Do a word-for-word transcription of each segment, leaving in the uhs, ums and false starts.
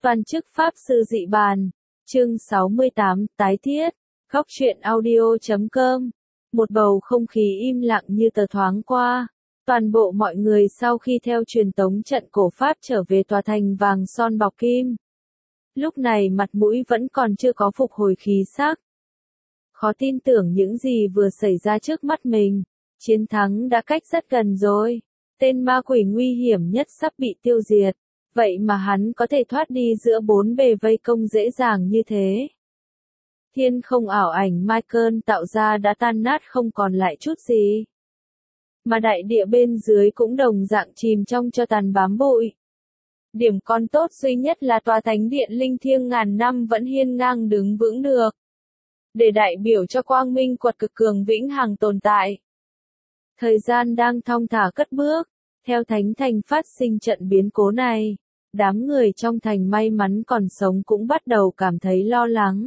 Toàn chức Pháp Sư Dị Bàn, chương sáu mươi tám, tái thiết, góc truyện audio chấm com. Một bầu không khí im lặng như tờ thoáng qua. Toàn bộ mọi người sau khi theo truyền tống trận cổ Pháp trở về tòa thành vàng son bọc kim. Lúc này mặt mũi vẫn còn chưa có phục hồi khí sắc. Khó tin tưởng những gì vừa xảy ra trước mắt mình. Chiến thắng đã cách rất gần rồi. Tên ma quỷ nguy hiểm nhất sắp bị tiêu diệt. Vậy mà hắn có thể thoát đi giữa bốn bề vây công dễ dàng như thế. Thiên không ảo ảnh Michael tạo ra đã tan nát không còn lại chút gì. Mà đại địa bên dưới cũng đồng dạng chìm trong cho tàn bám bụi. Điểm còn tốt duy nhất là tòa thánh điện linh thiêng ngàn năm vẫn hiên ngang đứng vững được. Để đại biểu cho quang minh quật cực cường vĩnh hằng tồn tại. Thời gian đang thong thả cất bước, theo thánh thành phát sinh trận biến cố này. Đám người trong thành may mắn còn sống cũng bắt đầu cảm thấy lo lắng.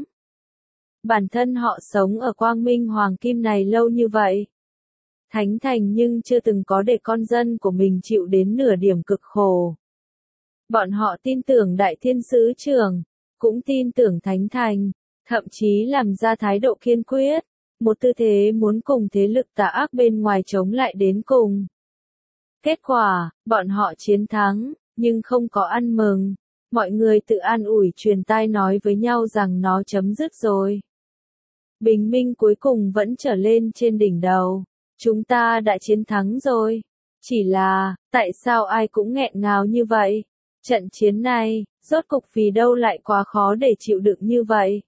Bản thân họ sống ở quang minh hoàng kim này lâu như vậy. Thánh thành nhưng chưa từng có để con dân của mình chịu đến nửa điểm cực khổ. Bọn họ tin tưởng đại thiên sứ trưởng, cũng tin tưởng thánh thành, thậm chí làm ra thái độ kiên quyết, một tư thế muốn cùng thế lực tà ác bên ngoài chống lại đến cùng. Kết quả, bọn họ chiến thắng. Nhưng không có ăn mừng, mọi người tự an ủi truyền tai nói với nhau rằng nó chấm dứt rồi. Bình minh cuối cùng vẫn trở lên trên đỉnh đầu, chúng ta đã chiến thắng rồi. Chỉ là, tại sao ai cũng nghẹn ngào như vậy? Trận chiến này, rốt cục vì đâu lại quá khó để chịu đựng như vậy?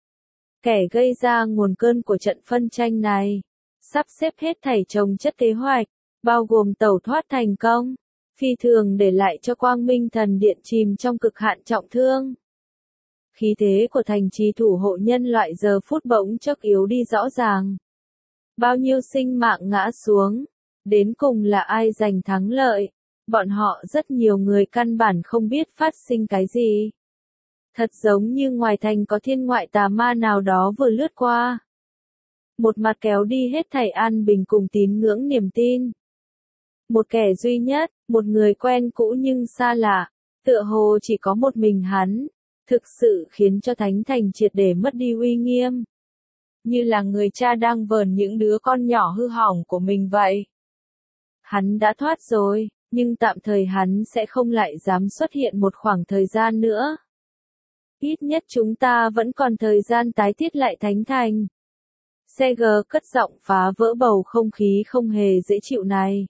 Kẻ gây ra nguồn cơn của trận phân tranh này, sắp xếp hết thảy chồng chất kế hoạch, bao gồm tẩu thoát thành công. Phi thường để lại cho quang minh thần điện chìm trong cực hạn trọng thương. Khí thế của thành trì thủ hộ nhân loại giờ phút bỗng chốc yếu đi rõ ràng. Bao nhiêu sinh mạng ngã xuống, đến cùng là ai giành thắng lợi, bọn họ rất nhiều người căn bản không biết phát sinh cái gì. Thật giống như ngoài thành có thiên ngoại tà ma nào đó vừa lướt qua. Một mặt kéo đi hết thảy an bình cùng tín ngưỡng niềm tin. Một kẻ duy nhất, một người quen cũ nhưng xa lạ, tựa hồ chỉ có một mình hắn, thực sự khiến cho thánh thành triệt để mất đi uy nghiêm. Như là người cha đang vờn những đứa con nhỏ hư hỏng của mình vậy. Hắn đã thoát rồi, nhưng tạm thời hắn sẽ không lại dám xuất hiện một khoảng thời gian nữa. Ít nhất chúng ta vẫn còn thời gian tái thiết lại thánh thành. Seger cất giọng phá vỡ bầu không khí không hề dễ chịu này.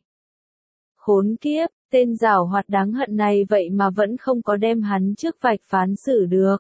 Khốn kiếp, tên giảo hoạt đáng hận này vậy mà vẫn không có đem hắn trước vạch phán xử được.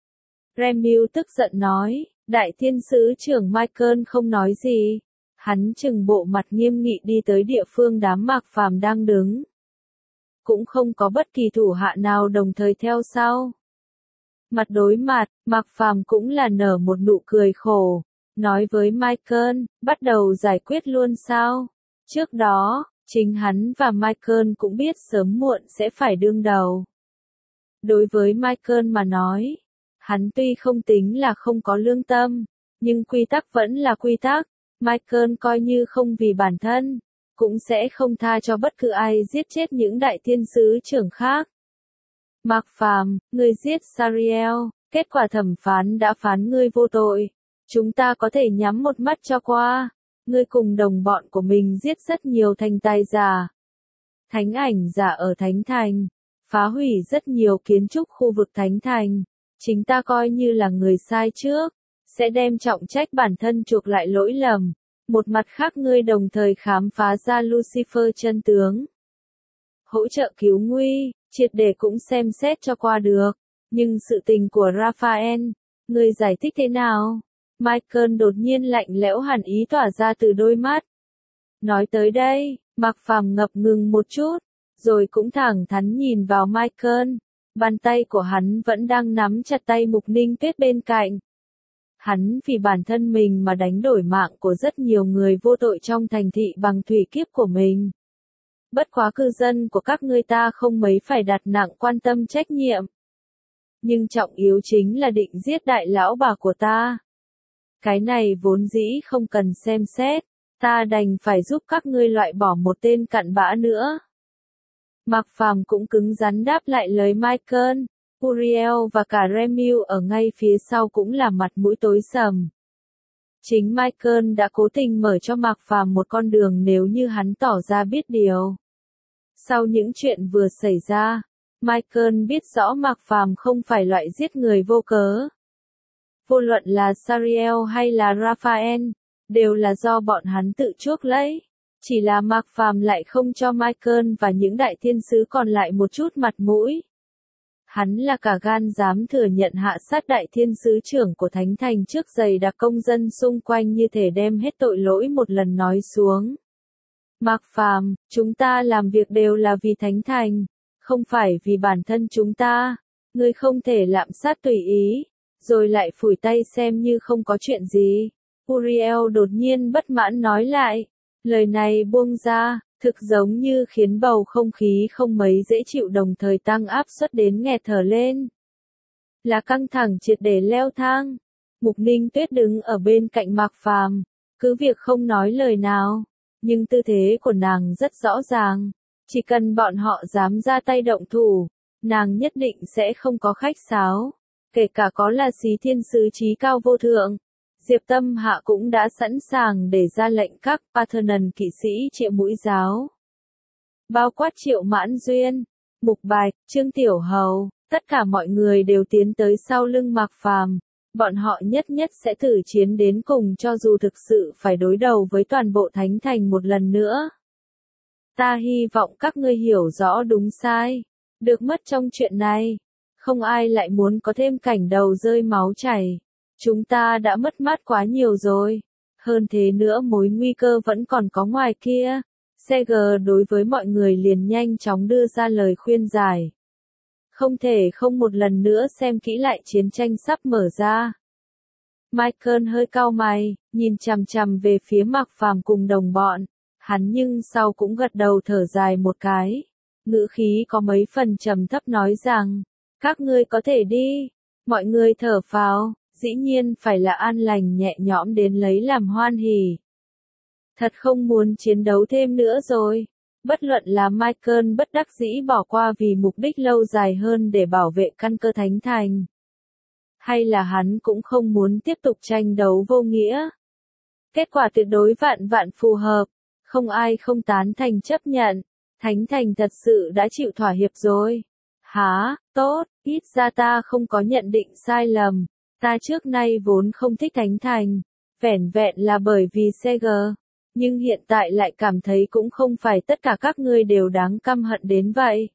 Remil tức giận nói, đại thiên sứ trưởng Michael không nói gì. Hắn trừng bộ mặt nghiêm nghị đi tới địa phương đám Mạc Phàm đang đứng. Cũng không có bất kỳ thủ hạ nào đồng thời theo sau. Mặt đối mặt, Mạc Phàm cũng là nở một nụ cười khổ, nói với Michael, bắt đầu giải quyết luôn sao? Trước đó, chính hắn và Michael cũng biết sớm muộn sẽ phải đương đầu. Đối với Michael mà nói, hắn tuy không tính là không có lương tâm, nhưng quy tắc vẫn là quy tắc. Michael coi như không vì bản thân, cũng sẽ không tha cho bất cứ ai giết chết những đại thiên sứ trưởng khác. Mạc Phàm, ngươi giết Sariel, kết quả thẩm phán đã phán ngươi vô tội. Chúng ta có thể nhắm một mắt cho qua. Ngươi cùng đồng bọn của mình giết rất nhiều thành tài giả. Thánh ảnh giả ở Thánh Thành, phá hủy rất nhiều kiến trúc khu vực Thánh Thành. Chính ta coi như là người sai trước, sẽ đem trọng trách bản thân chuộc lại lỗi lầm. Một mặt khác ngươi đồng thời khám phá ra Lucifer chân tướng. Hỗ trợ cứu nguy, triệt để cũng xem xét cho qua được. Nhưng sự tình của Raphael, ngươi giải thích thế nào? Michael đột nhiên lạnh lẽo hàn ý tỏa ra từ đôi mắt. Nói tới đây, Mạc Phàm ngập ngừng một chút, rồi cũng thẳng thắn nhìn vào Michael. Bàn tay của hắn vẫn đang nắm chặt tay Mục Ninh Tuyết bên cạnh. Hắn vì bản thân mình mà đánh đổi mạng của rất nhiều người vô tội trong thành thị bằng thủy kiếp của mình. Bất quá cư dân của các ngươi ta không mấy phải đặt nặng quan tâm trách nhiệm. Nhưng trọng yếu chính là định giết đại lão bà của ta. Cái này vốn dĩ không cần xem xét, ta đành phải giúp các ngươi loại bỏ một tên cặn bã nữa. Mạc Phàm cũng cứng rắn đáp lại lời Michael, Uriel và cả Remiel ở ngay phía sau cũng là mặt mũi tối sầm. Chính Michael đã cố tình mở cho Mạc Phàm một con đường nếu như hắn tỏ ra biết điều. Sau những chuyện vừa xảy ra, Michael biết rõ Mạc Phàm không phải loại giết người vô cớ. Vô luận là Sariel hay là Raphael, đều là do bọn hắn tự chuốc lấy. Chỉ là Mạc Phàm lại không cho Michael và những đại thiên sứ còn lại một chút mặt mũi. Hắn là cả gan dám thừa nhận hạ sát đại thiên sứ trưởng của Thánh Thành trước dày đặc công dân xung quanh như thể đem hết tội lỗi một lần nói xuống. Mạc Phàm, chúng ta làm việc đều là vì Thánh Thành, không phải vì bản thân chúng ta. Ngươi không thể lạm sát tùy ý, rồi lại phủi tay xem như không có chuyện gì. Uriel đột nhiên bất mãn nói lại. Lời này buông ra, thực giống như khiến bầu không khí không mấy dễ chịu đồng thời tăng áp suất đến nghẹt thở lên. Là căng thẳng triệt để leo thang. Mục Ninh Tuyết đứng ở bên cạnh Mạc Phàm, cứ việc không nói lời nào, nhưng tư thế của nàng rất rõ ràng. Chỉ cần bọn họ dám ra tay động thủ, nàng nhất định sẽ không có khách sáo. Kể cả có là Xí Thiên Sứ chí cao vô thượng, Diệp Tâm Hạ cũng đã sẵn sàng để ra lệnh các Parthenon kỵ sĩ Triệu Mũi Giáo. Bao quát Triệu Mãn Duyên, Mục Bạch, Trương Tiểu Hầu, tất cả mọi người đều tiến tới sau lưng Mạc Phàm. Bọn họ nhất nhất sẽ thử chiến đến cùng cho dù thực sự phải đối đầu với toàn bộ Thánh Thành một lần nữa. Ta hy vọng các ngươi hiểu rõ đúng sai. Được mất trong chuyện này. Không ai lại muốn có thêm cảnh đầu rơi máu chảy. Chúng ta đã mất mát quá nhiều rồi. Hơn thế nữa mối nguy cơ vẫn còn có ngoài kia. xê giê đối với mọi người liền nhanh chóng đưa ra lời khuyên giải. Không thể không một lần nữa xem kỹ lại chiến tranh sắp mở ra. Michael hơi cau mày, nhìn chằm chằm về phía Mạc Phàm cùng đồng bọn. Hắn nhưng sau cũng gật đầu thở dài một cái. Ngữ khí có mấy phần trầm thấp nói rằng, các ngươi có thể đi. Mọi người thở phào, dĩ nhiên phải là an lành nhẹ nhõm đến lấy làm hoan hỉ. Thật không muốn chiến đấu thêm nữa rồi. Bất luận là Michael bất đắc dĩ bỏ qua vì mục đích lâu dài hơn để bảo vệ căn cơ Thánh Thành. Hay là hắn cũng không muốn tiếp tục tranh đấu vô nghĩa. Kết quả tuyệt đối vạn vạn phù hợp. Không ai không tán thành chấp nhận. Thánh Thành thật sự đã chịu thỏa hiệp rồi. Hả, tốt, ít ra ta không có nhận định sai lầm. Ta trước nay vốn không thích Thánh Thành. Vẻn vẹn là bởi vì xê giê. Nhưng hiện tại lại cảm thấy cũng không phải tất cả các ngươi đều đáng căm hận đến vậy.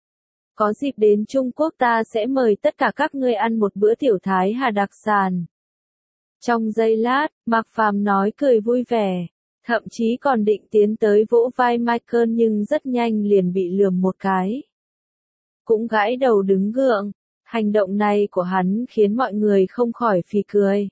Có dịp đến Trung Quốc ta sẽ mời tất cả các ngươi ăn một bữa tiểu thái hà đặc sản. Trong giây lát, Mạc Phàm nói cười vui vẻ. Thậm chí còn định tiến tới vỗ vai Michael nhưng rất nhanh liền bị lườm một cái. Cũng gãi đầu đứng gượng. Hành động này của hắn khiến mọi người không khỏi phì cười.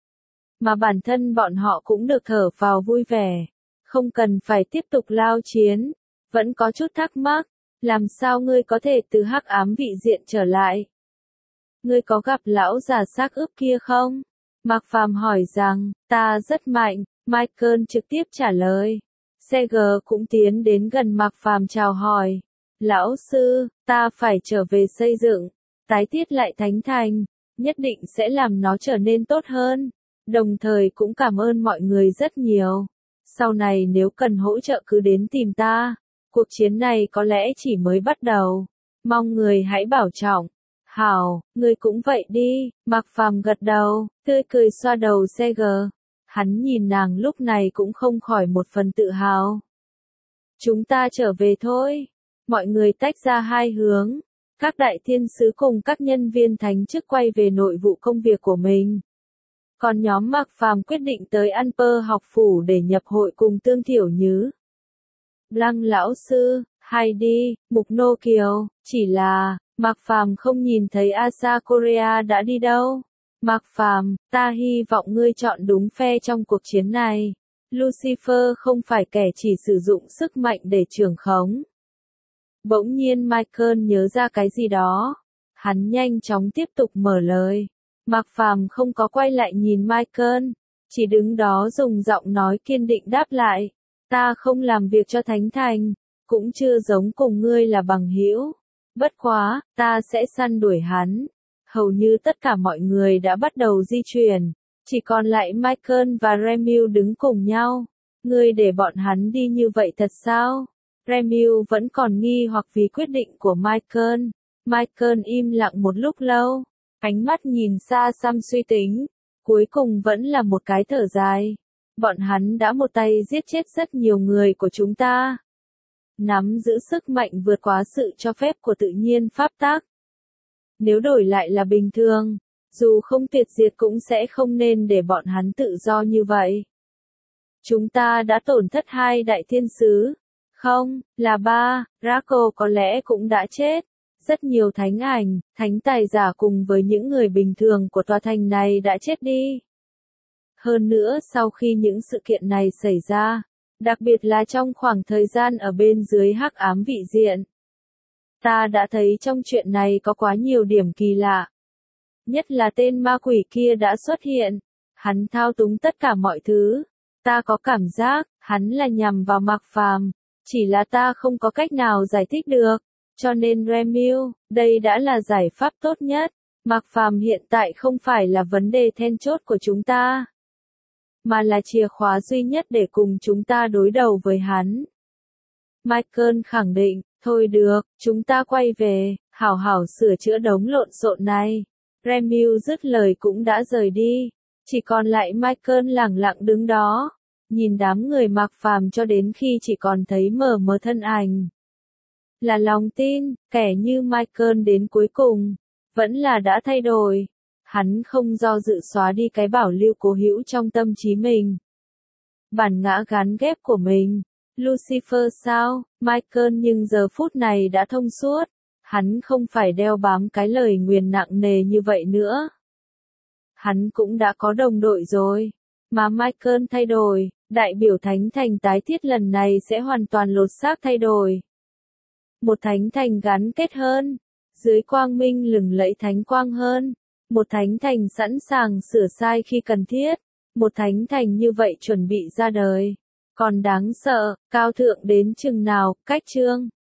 Mà bản thân bọn họ cũng được thở phào vui vẻ. Không cần phải tiếp tục lao chiến. Vẫn có chút thắc mắc. Làm sao ngươi có thể từ hắc ám vị diện trở lại? Ngươi có gặp lão già xác ướp kia không? Mạc Phàm hỏi rằng, ta rất mạnh. Michael trực tiếp trả lời. xê giê cũng tiến đến gần Mạc Phàm chào hỏi. Lão sư, ta phải trở về xây dựng. Tái thiết lại Thánh Thành. Nhất định sẽ làm nó trở nên tốt hơn. Đồng thời cũng cảm ơn mọi người rất nhiều. Sau này nếu cần hỗ trợ cứ đến tìm ta. Cuộc chiến này có lẽ chỉ mới bắt đầu. Mong người hãy bảo trọng. Hảo, người cũng vậy đi. Mạc Phàm gật đầu, tươi cười xoa đầu xê giê. Hắn nhìn nàng lúc này cũng không khỏi một phần tự hào. Chúng ta trở về thôi. Mọi người tách ra hai hướng. Các đại thiên sứ cùng các nhân viên thánh chức quay về nội vụ công việc của mình. Còn nhóm Mạc Phàm quyết định tới An Pơ học phủ để nhập hội cùng Tương Thiểu Nhứ. Lăng lão sư, hay đi, Mục Nô Kiều, chỉ là, Mạc Phàm không nhìn thấy Asa Korea đã đi đâu. Mạc Phàm, ta hy vọng ngươi chọn đúng phe trong cuộc chiến này. Lucifer không phải kẻ chỉ sử dụng sức mạnh để trưởng khống. Bỗng nhiên Michael nhớ ra cái gì đó. Hắn nhanh chóng tiếp tục mở lời. Mạc Phàm không có quay lại nhìn Michael, chỉ đứng đó dùng giọng nói kiên định đáp lại. Ta không làm việc cho Thánh Thành, cũng chưa giống cùng ngươi là bằng hữu. Bất quá, ta sẽ săn đuổi hắn. Hầu như tất cả mọi người đã bắt đầu di chuyển. Chỉ còn lại Michael và Remiel đứng cùng nhau. Ngươi để bọn hắn đi như vậy thật sao? Remiel vẫn còn nghi hoặc vì quyết định của Michael. Michael im lặng một lúc lâu. Ánh mắt nhìn xa xăm suy tính. Cuối cùng vẫn là một cái thở dài. Bọn hắn đã một tay giết chết rất nhiều người của chúng ta. Nắm giữ sức mạnh vượt quá sự cho phép của tự nhiên pháp tắc. Nếu đổi lại là bình thường, dù không tuyệt diệt cũng sẽ không nên để bọn hắn tự do như vậy. Chúng ta đã tổn thất hai đại thiên sứ. Không, là ba, Draco có lẽ cũng đã chết. Rất nhiều thánh ảnh, thánh tài giả cùng với những người bình thường của tòa thành này đã chết đi. Hơn nữa sau khi những sự kiện này xảy ra, đặc biệt là trong khoảng thời gian ở bên dưới hắc ám vị diện, ta đã thấy trong chuyện này có quá nhiều điểm kỳ lạ. Nhất là tên ma quỷ kia đã xuất hiện. Hắn thao túng tất cả mọi thứ. Ta có cảm giác, hắn là nhằm vào Mạc Phàm. Chỉ là ta không có cách nào giải thích được. Cho nên Remiel, đây đã là giải pháp tốt nhất. Mạc Phàm hiện tại không phải là vấn đề then chốt của chúng ta, mà là chìa khóa duy nhất để cùng chúng ta đối đầu với hắn. Michael khẳng định, thôi được, chúng ta quay về, hảo hảo sửa chữa đống lộn xộn này. Remiel dứt lời cũng đã rời đi. Chỉ còn lại Michael lẳng lặng đứng đó, nhìn đám người Mạc Phàm cho đến khi chỉ còn thấy mờ mờ thân ảnh. Là lòng tin, kẻ như Michael đến cuối cùng, vẫn là đã thay đổi. Hắn không do dự xóa đi cái bảo lưu cố hữu trong tâm trí mình. Bản ngã gắn ghép của mình. Lucifer sao, Michael nhưng giờ phút này đã thông suốt. Hắn không phải đeo bám cái lời nguyền nặng nề như vậy nữa. Hắn cũng đã có đồng đội rồi. Mà Michael thay đổi, đại biểu thánh thành tái thiết lần này sẽ hoàn toàn lột xác thay đổi. Một thánh thành gắn kết hơn. Dưới quang minh lừng lẫy thánh quang hơn. Một thánh thành sẵn sàng sửa sai khi cần thiết. Một thánh thành như vậy chuẩn bị ra đời. Còn đáng sợ, cao thượng đến chừng nào, cách chương.